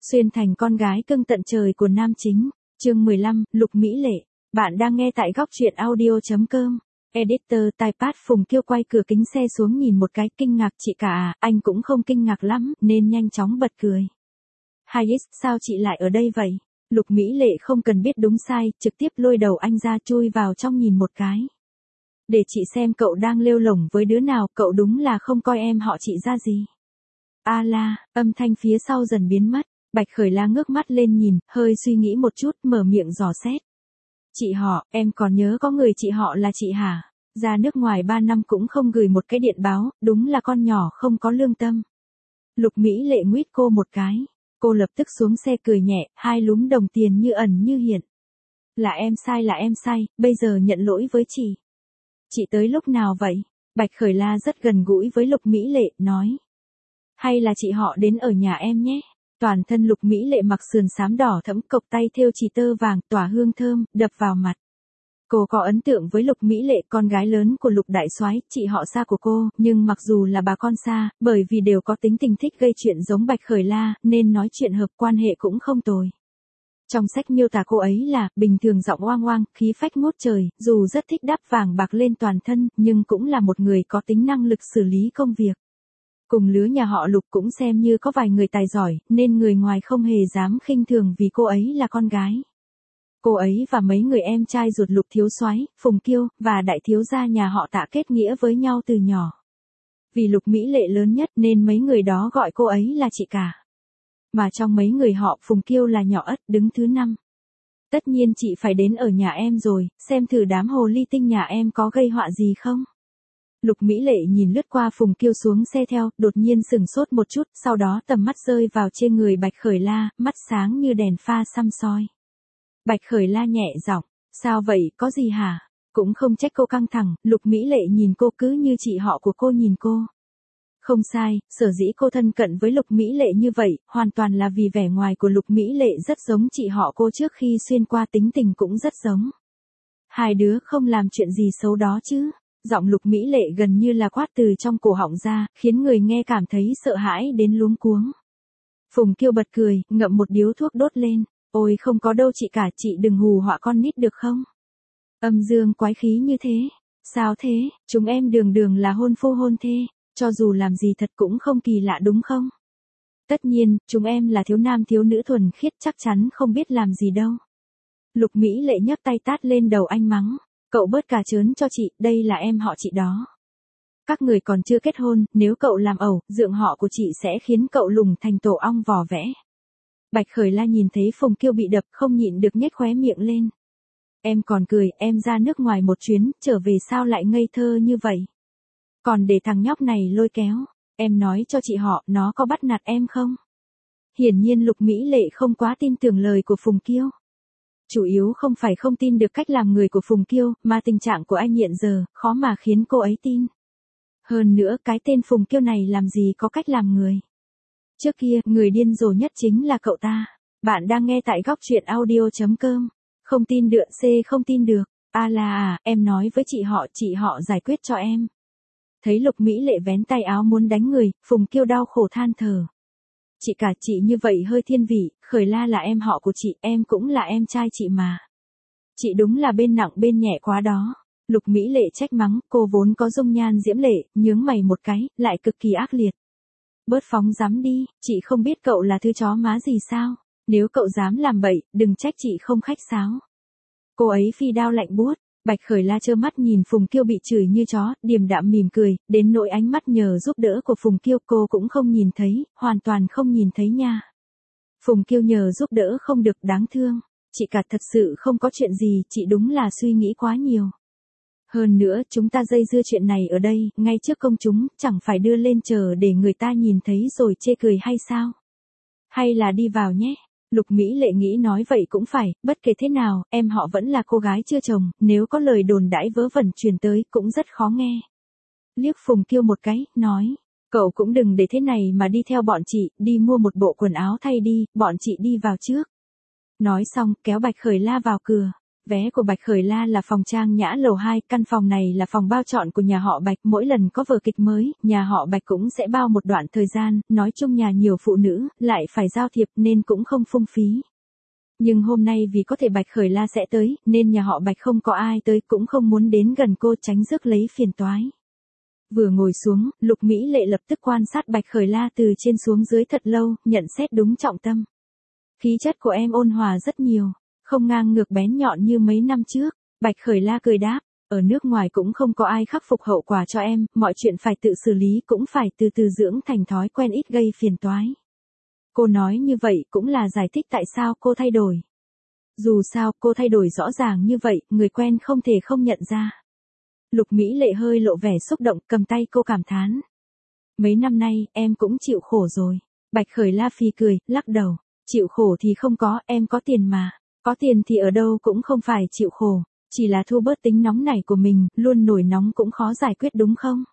Xuyên thành con gái cưng tận trời của nam chính. Chương 15, Lục Mỹ Lệ. Bạn đang nghe tại góc truyện audio.com. Editor Typepad Phùng Kiêu quay cửa kính xe xuống nhìn một cái, kinh ngạc. Chị cả à? Anh cũng không kinh ngạc lắm, nên nhanh chóng bật cười. Hayes, sao chị lại ở đây vậy? Lục Mỹ Lệ không cần biết đúng sai, trực tiếp lôi đầu anh ra chui vào trong nhìn một cái. Để chị xem cậu đang lêu lổng với đứa nào, cậu đúng là không coi em họ chị ra gì. A la, âm thanh phía sau dần biến mất. Bạch Khởi La ngước mắt lên nhìn, hơi suy nghĩ một chút, mở miệng dò xét. Chị họ, em còn nhớ có người chị họ là chị hả? Ra nước ngoài 3 năm cũng không gửi một cái điện báo, đúng là con nhỏ không có lương tâm. Lục Mỹ Lệ nguýt cô một cái. Cô lập tức xuống xe cười nhẹ, hai lúm đồng tiền như ẩn như hiện. Là em sai, bây giờ nhận lỗi với chị. Chị tới lúc nào vậy? Bạch Khởi La rất gần gũi với Lục Mỹ Lệ, nói. Hay là chị họ đến ở nhà em nhé? Toàn thân Lục Mỹ Lệ mặc sườn xám đỏ thẫm, cộc tay thêu chỉ tơ vàng, tỏa hương thơm, đập vào mặt. Cô có ấn tượng với Lục Mỹ Lệ, con gái lớn của Lục đại soái, chị họ xa của cô, nhưng mặc dù là bà con xa, bởi vì đều có tính tình thích gây chuyện giống Bạch Khởi La, nên nói chuyện hợp, quan hệ cũng không tồi. Trong sách miêu tả cô ấy là, bình thường giọng oang oang, khí phách ngút trời, dù rất thích đắp vàng bạc lên toàn thân, nhưng cũng là một người có tính năng lực xử lý công việc. Cùng lứa nhà họ Lục cũng xem như có vài người tài giỏi, nên người ngoài không hề dám khinh thường vì cô ấy là con gái. Cô ấy và mấy người em trai ruột Lục thiếu soái, Phùng Kiêu, và đại thiếu gia nhà họ Tạ kết nghĩa với nhau từ nhỏ. Vì Lục Mỹ Lệ lớn nhất nên mấy người đó gọi cô ấy là chị cả. Mà trong mấy người họ, Phùng Kiêu là nhỏ ất, đứng thứ 5. Tất nhiên chị phải đến ở nhà em rồi, xem thử đám hồ ly tinh nhà em có gây họa gì không. Lục Mỹ Lệ nhìn lướt qua Phùng Kiêu xuống xe theo, đột nhiên sửng sốt một chút, sau đó tầm mắt rơi vào trên người Bạch Khởi La, mắt sáng như đèn pha săm soi. Bạch Khởi La nhẹ giọng, sao vậy, có gì hả? Cũng không trách cô căng thẳng, Lục Mỹ Lệ nhìn cô cứ như chị họ của cô nhìn cô. Không sai, sở dĩ cô thân cận với Lục Mỹ Lệ như vậy, hoàn toàn là vì vẻ ngoài của Lục Mỹ Lệ rất giống chị họ cô trước khi xuyên qua, tính tình cũng rất giống. Hai đứa không làm chuyện gì xấu đó chứ? Giọng Lục Mỹ Lệ gần như là quát từ trong cổ họng ra, khiến người nghe cảm thấy sợ hãi đến luống cuống. Phùng Kiêu bật cười, ngậm một điếu thuốc đốt lên. Ôi không có đâu chị cả, chị đừng hù họa con nít được không? Âm dương quái khí như thế. Sao thế, chúng em đường là hôn phu hôn thê, cho dù làm gì thật cũng không kỳ lạ đúng không? Tất nhiên, chúng em là thiếu nam thiếu nữ thuần khiết, chắc chắn không biết làm gì đâu. Lục Mỹ Lệ nhấc tay tát lên đầu anh mắng. Cậu bớt cà chớn cho chị, đây là em họ chị đó. Các người còn chưa kết hôn, nếu cậu làm ẩu, dượng họ của chị sẽ khiến cậu lùng thành tổ ong vò vẽ. Bạch Khởi La nhìn thấy Phùng Kiêu bị đập, không nhịn được nhếch khóe miệng lên. Em còn cười, em ra nước ngoài một chuyến, trở về sao lại ngây thơ như vậy? Còn để thằng nhóc này lôi kéo, em nói cho chị họ, nó có bắt nạt em không? Hiển nhiên Lục Mỹ Lệ không quá tin tưởng lời của Phùng Kiêu. Chủ yếu không phải không tin được cách làm người của Phùng Kiêu, mà tình trạng của anh hiện giờ, khó mà khiến cô ấy tin. Hơn nữa, cái tên Phùng Kiêu này làm gì có cách làm người. Trước kia, người điên rồ nhất chính là cậu ta. Bạn đang nghe tại góc truyện audio.com. Không tin được, không tin được. A la à, em nói với chị họ giải quyết cho em. Thấy Lục Mỹ Lệ vén tay áo muốn đánh người, Phùng Kiêu đau khổ than thở. Chị cả, chị như vậy hơi thiên vị, Khởi La là em họ của chị, em cũng là em trai chị mà. Chị đúng là bên nặng bên nhẹ quá đó. Lục Mỹ Lệ trách mắng, cô vốn có dung nhan diễm lệ, nhướng mày một cái, lại cực kỳ ác liệt. Bớt phóng dám đi, chị không biết cậu là thứ chó má gì sao? Nếu cậu dám làm bậy, đừng trách chị không khách sáo. Cô ấy phi đao lạnh buốt. Bạch Khởi La trơ mắt nhìn Phùng Kiêu bị chửi như chó, điềm đạm mỉm cười, đến nỗi ánh mắt nhờ giúp đỡ của Phùng Kiêu cô cũng không nhìn thấy, hoàn toàn không nhìn thấy nha. Phùng Kiêu nhờ giúp đỡ không được, đáng thương. Chị cả thật sự không có chuyện gì, chị đúng là suy nghĩ quá nhiều. Hơn nữa, chúng ta dây dưa chuyện này ở đây, ngay trước công chúng, chẳng phải đưa lên chờ để người ta nhìn thấy rồi chê cười hay sao? Hay là đi vào nhé? Lục Mỹ Lệ nghĩ nói vậy cũng phải, bất kể thế nào, em họ vẫn là cô gái chưa chồng, nếu có lời đồn đãi vớ vẩn truyền tới cũng rất khó nghe. Liếc Phùng Kiêu một cái, nói, cậu cũng đừng để thế này mà đi theo bọn chị, đi mua một bộ quần áo thay đi, bọn chị đi vào trước. Nói xong, kéo Bạch Khởi La vào cửa. Vé của Bạch Khởi La là phòng Trang Nhã lầu 2, căn phòng này là phòng bao trọn của nhà họ Bạch, mỗi lần có vở kịch mới, nhà họ Bạch cũng sẽ bao một đoạn thời gian, nói chung nhà nhiều phụ nữ, lại phải giao thiệp nên cũng không phung phí. Nhưng hôm nay vì có thể Bạch Khởi La sẽ tới, nên nhà họ Bạch không có ai tới, cũng không muốn đến gần cô tránh rước lấy phiền toái. Vừa ngồi xuống, Lục Mỹ Lệ lập tức quan sát Bạch Khởi La từ trên xuống dưới thật lâu, nhận xét đúng trọng tâm. Khí chất của em ôn hòa rất nhiều, không ngang ngược bén nhọn như mấy năm trước. Bạch Khởi La cười đáp, ở nước ngoài cũng không có ai khắc phục hậu quả cho em, mọi chuyện phải tự xử lý, cũng phải từ từ dưỡng thành thói quen, ít gây phiền toái. Cô nói như vậy cũng là giải thích tại sao cô thay đổi. Dù sao cô thay đổi rõ ràng như vậy, người quen không thể không nhận ra. Lục Mỹ Lệ hơi lộ vẻ xúc động, cầm tay cô cảm thán. Mấy năm nay, em cũng chịu khổ rồi. Bạch Khởi La phì cười, lắc đầu. Chịu khổ thì không có, em có tiền mà. Có tiền thì ở đâu cũng không phải chịu khổ. Chỉ là thu bớt tính nóng nảy của mình, luôn nổi nóng cũng khó giải quyết đúng không?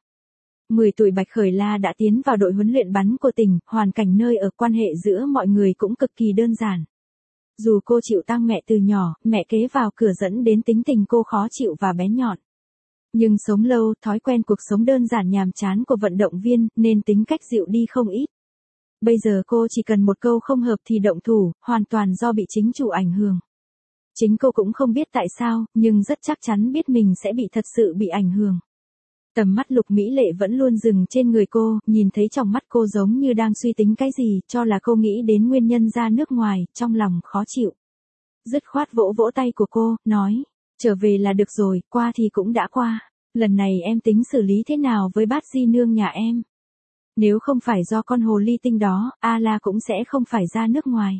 10 tuổi Bạch Khởi La đã tiến vào đội huấn luyện bắn của tỉnh, hoàn cảnh nơi ở, quan hệ giữa mọi người cũng cực kỳ đơn giản. Dù cô chịu tang mẹ từ nhỏ, mẹ kế vào cửa dẫn đến tính tình cô khó chịu và bén nhọn. Nhưng sống lâu, thói quen cuộc sống đơn giản nhàm chán của vận động viên, nên tính cách dịu đi không ít. Bây giờ cô chỉ cần một câu không hợp thì động thủ, hoàn toàn do bị chính chủ ảnh hưởng. Chính cô cũng không biết tại sao, nhưng rất chắc chắn biết mình sẽ thật sự bị ảnh hưởng. Tầm mắt Lục Mỹ Lệ vẫn luôn dừng trên người cô, nhìn thấy trong mắt cô giống như đang suy tính cái gì, cho là cô nghĩ đến nguyên nhân ra nước ngoài, trong lòng khó chịu. Dứt khoát vỗ vỗ tay của cô, nói, trở về là được rồi, qua thì cũng đã qua. Lần này em tính xử lý thế nào với bát di nương nhà em? Nếu không phải do con hồ ly tinh đó, A La cũng sẽ không phải ra nước ngoài.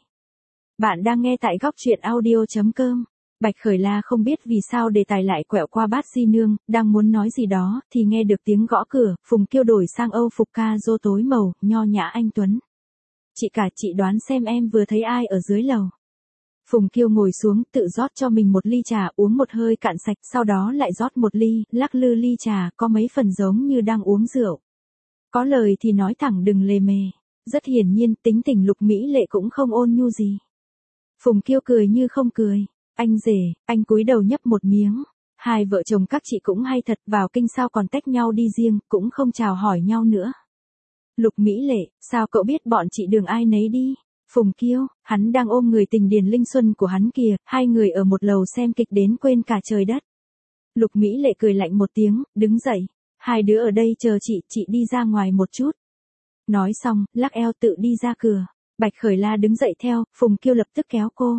Bạn đang nghe tại góc truyện audio.com. Bạch Khởi La không biết vì sao đề tài lại quẹo qua bát di nương, đang muốn nói gì đó, thì nghe được tiếng gõ cửa, Phùng Kiêu đổi sang Âu phục ca rô tối màu, nho nhã anh tuấn. Chị cả, chị đoán xem em vừa thấy ai ở dưới lầu. Phùng Kiêu ngồi xuống, tự rót cho mình một ly trà, uống một hơi cạn sạch, sau đó lại rót một ly, lắc lư ly trà, có mấy phần giống như đang uống rượu. Có lời thì nói thẳng đừng lề mề. Rất hiển nhiên, tính tình Lục Mỹ Lệ cũng không ôn nhu gì. Phùng Kiêu cười như không cười. Anh rể, anh cúi đầu nhấp một miếng. Hai vợ chồng các chị cũng hay thật, vào kinh sao còn tách nhau đi riêng, cũng không chào hỏi nhau nữa. Lục Mỹ Lệ, sao cậu biết bọn chị đường ai nấy đi? Phùng Kiêu, hắn đang ôm người tình Điền Linh Xuân của hắn kìa, hai người ở một lầu xem kịch đến quên cả trời đất. Lục Mỹ Lệ cười lạnh một tiếng, đứng dậy. Hai đứa ở đây chờ chị đi ra ngoài một chút. Nói xong, lắc eo tự đi ra cửa. Bạch Khởi La đứng dậy theo, Phùng Kiêu lập tức kéo cô.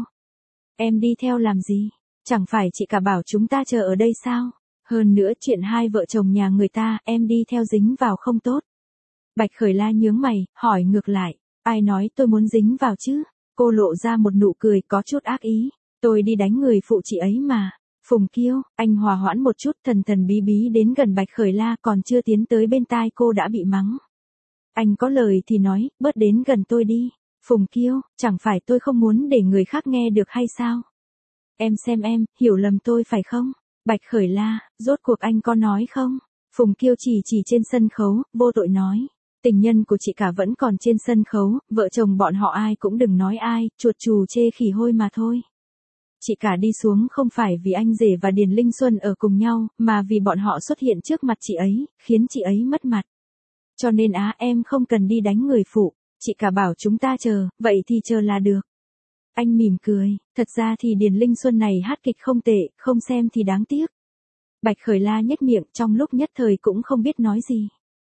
Em đi theo làm gì? Chẳng phải chị cả bảo chúng ta chờ ở đây sao? Hơn nữa chuyện hai vợ chồng nhà người ta, em đi theo dính vào không tốt. Bạch Khởi La nhướng mày, hỏi ngược lại. Ai nói tôi muốn dính vào chứ? Cô lộ ra một nụ cười có chút ác ý. Tôi đi đánh người phụ chị ấy mà. Phùng Kiêu, anh hòa hoãn một chút, thần thần bí bí đến gần Bạch Khởi La, còn chưa tiến tới bên tai cô đã bị mắng. Anh có lời thì nói, bớt đến gần tôi đi. Phùng Kiêu, chẳng phải tôi không muốn để người khác nghe được hay sao? Em xem em, hiểu lầm tôi phải không? Bạch Khởi La, rốt cuộc anh có nói không? Phùng Kiêu chỉ trên sân khấu, vô tội nói. Tình nhân của chị cả vẫn còn trên sân khấu, vợ chồng bọn họ ai cũng đừng nói ai, chuột chù chê khỉ hôi mà thôi. Chị cả đi xuống không phải vì anh rể và Điền Linh Xuân ở cùng nhau, mà vì bọn họ xuất hiện trước mặt chị ấy, khiến chị ấy mất mặt. Cho nên em không cần đi đánh người phụ, chị cả bảo chúng ta chờ, vậy thì chờ là được. Anh mỉm cười, thật ra thì Điền Linh Xuân này hát kịch không tệ, không xem thì đáng tiếc. Bạch Khởi La nhếch miệng, trong lúc nhất thời cũng không biết nói gì.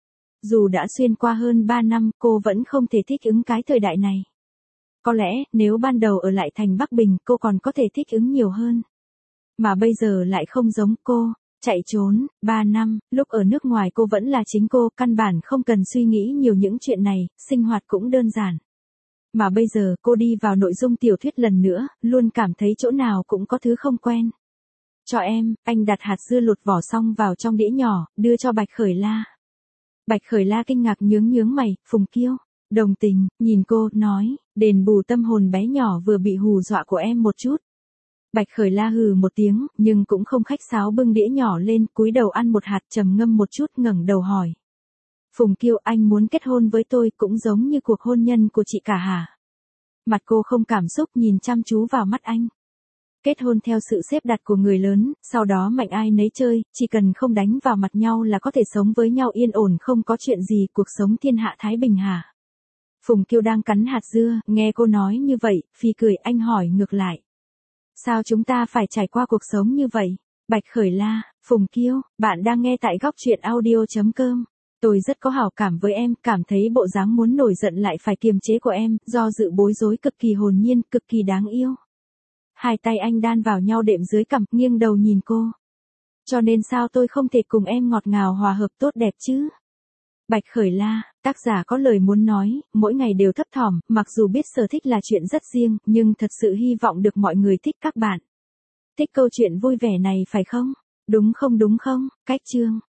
Dù đã xuyên qua hơn 3 năm, cô vẫn không thể thích ứng cái thời đại này. Có lẽ, nếu ban đầu ở lại thành Bắc Bình, cô còn có thể thích ứng nhiều hơn. Mà bây giờ lại không giống cô, chạy trốn, 3 năm, lúc ở nước ngoài cô vẫn là chính cô, căn bản không cần suy nghĩ nhiều những chuyện này, sinh hoạt cũng đơn giản. Mà bây giờ cô đi vào nội dung tiểu thuyết lần nữa, luôn cảm thấy chỗ nào cũng có thứ không quen. Cho em, anh đặt hạt dưa lột vỏ xong vào trong đĩa nhỏ, đưa cho Bạch Khởi La. Bạch Khởi La kinh ngạc nhướng mày, Phùng Kiêu. Đồng tình, nhìn cô, nói, đền bù tâm hồn bé nhỏ vừa bị hù dọa của em một chút. Bạch Khởi La hừ một tiếng, nhưng cũng không khách sáo bưng đĩa nhỏ lên, cúi đầu ăn một hạt trầm ngâm một chút ngẩng đầu hỏi. Phùng Kiêu, anh muốn kết hôn với tôi cũng giống như cuộc hôn nhân của chị cả hả? Mặt cô không cảm xúc nhìn chăm chú vào mắt anh. Kết hôn theo sự xếp đặt của người lớn, sau đó mạnh ai nấy chơi, chỉ cần không đánh vào mặt nhau là có thể sống với nhau yên ổn không có chuyện gì, cuộc sống thiên hạ thái bình hả? Phùng Kiêu đang cắn hạt dưa, nghe cô nói như vậy, phì cười, anh hỏi ngược lại. Sao chúng ta phải trải qua cuộc sống như vậy? Bạch Khởi la, Phùng Kiêu, bạn đang nghe tại góc truyện audio.com. Tôi rất có hảo cảm với em, cảm thấy bộ dáng muốn nổi giận lại phải kiềm chế của em, do dự bối rối cực kỳ hồn nhiên, cực kỳ đáng yêu. Hai tay anh đan vào nhau đệm dưới cằm, nghiêng đầu nhìn cô. Cho nên sao tôi không thể cùng em ngọt ngào hòa hợp tốt đẹp chứ? Bạch Khởi la, tác giả có lời muốn nói, mỗi ngày đều thấp thỏm, mặc dù biết sở thích là chuyện rất riêng, nhưng thật sự hy vọng được mọi người thích các bạn. Thích câu chuyện vui vẻ này phải không? Đúng không? Cách chương.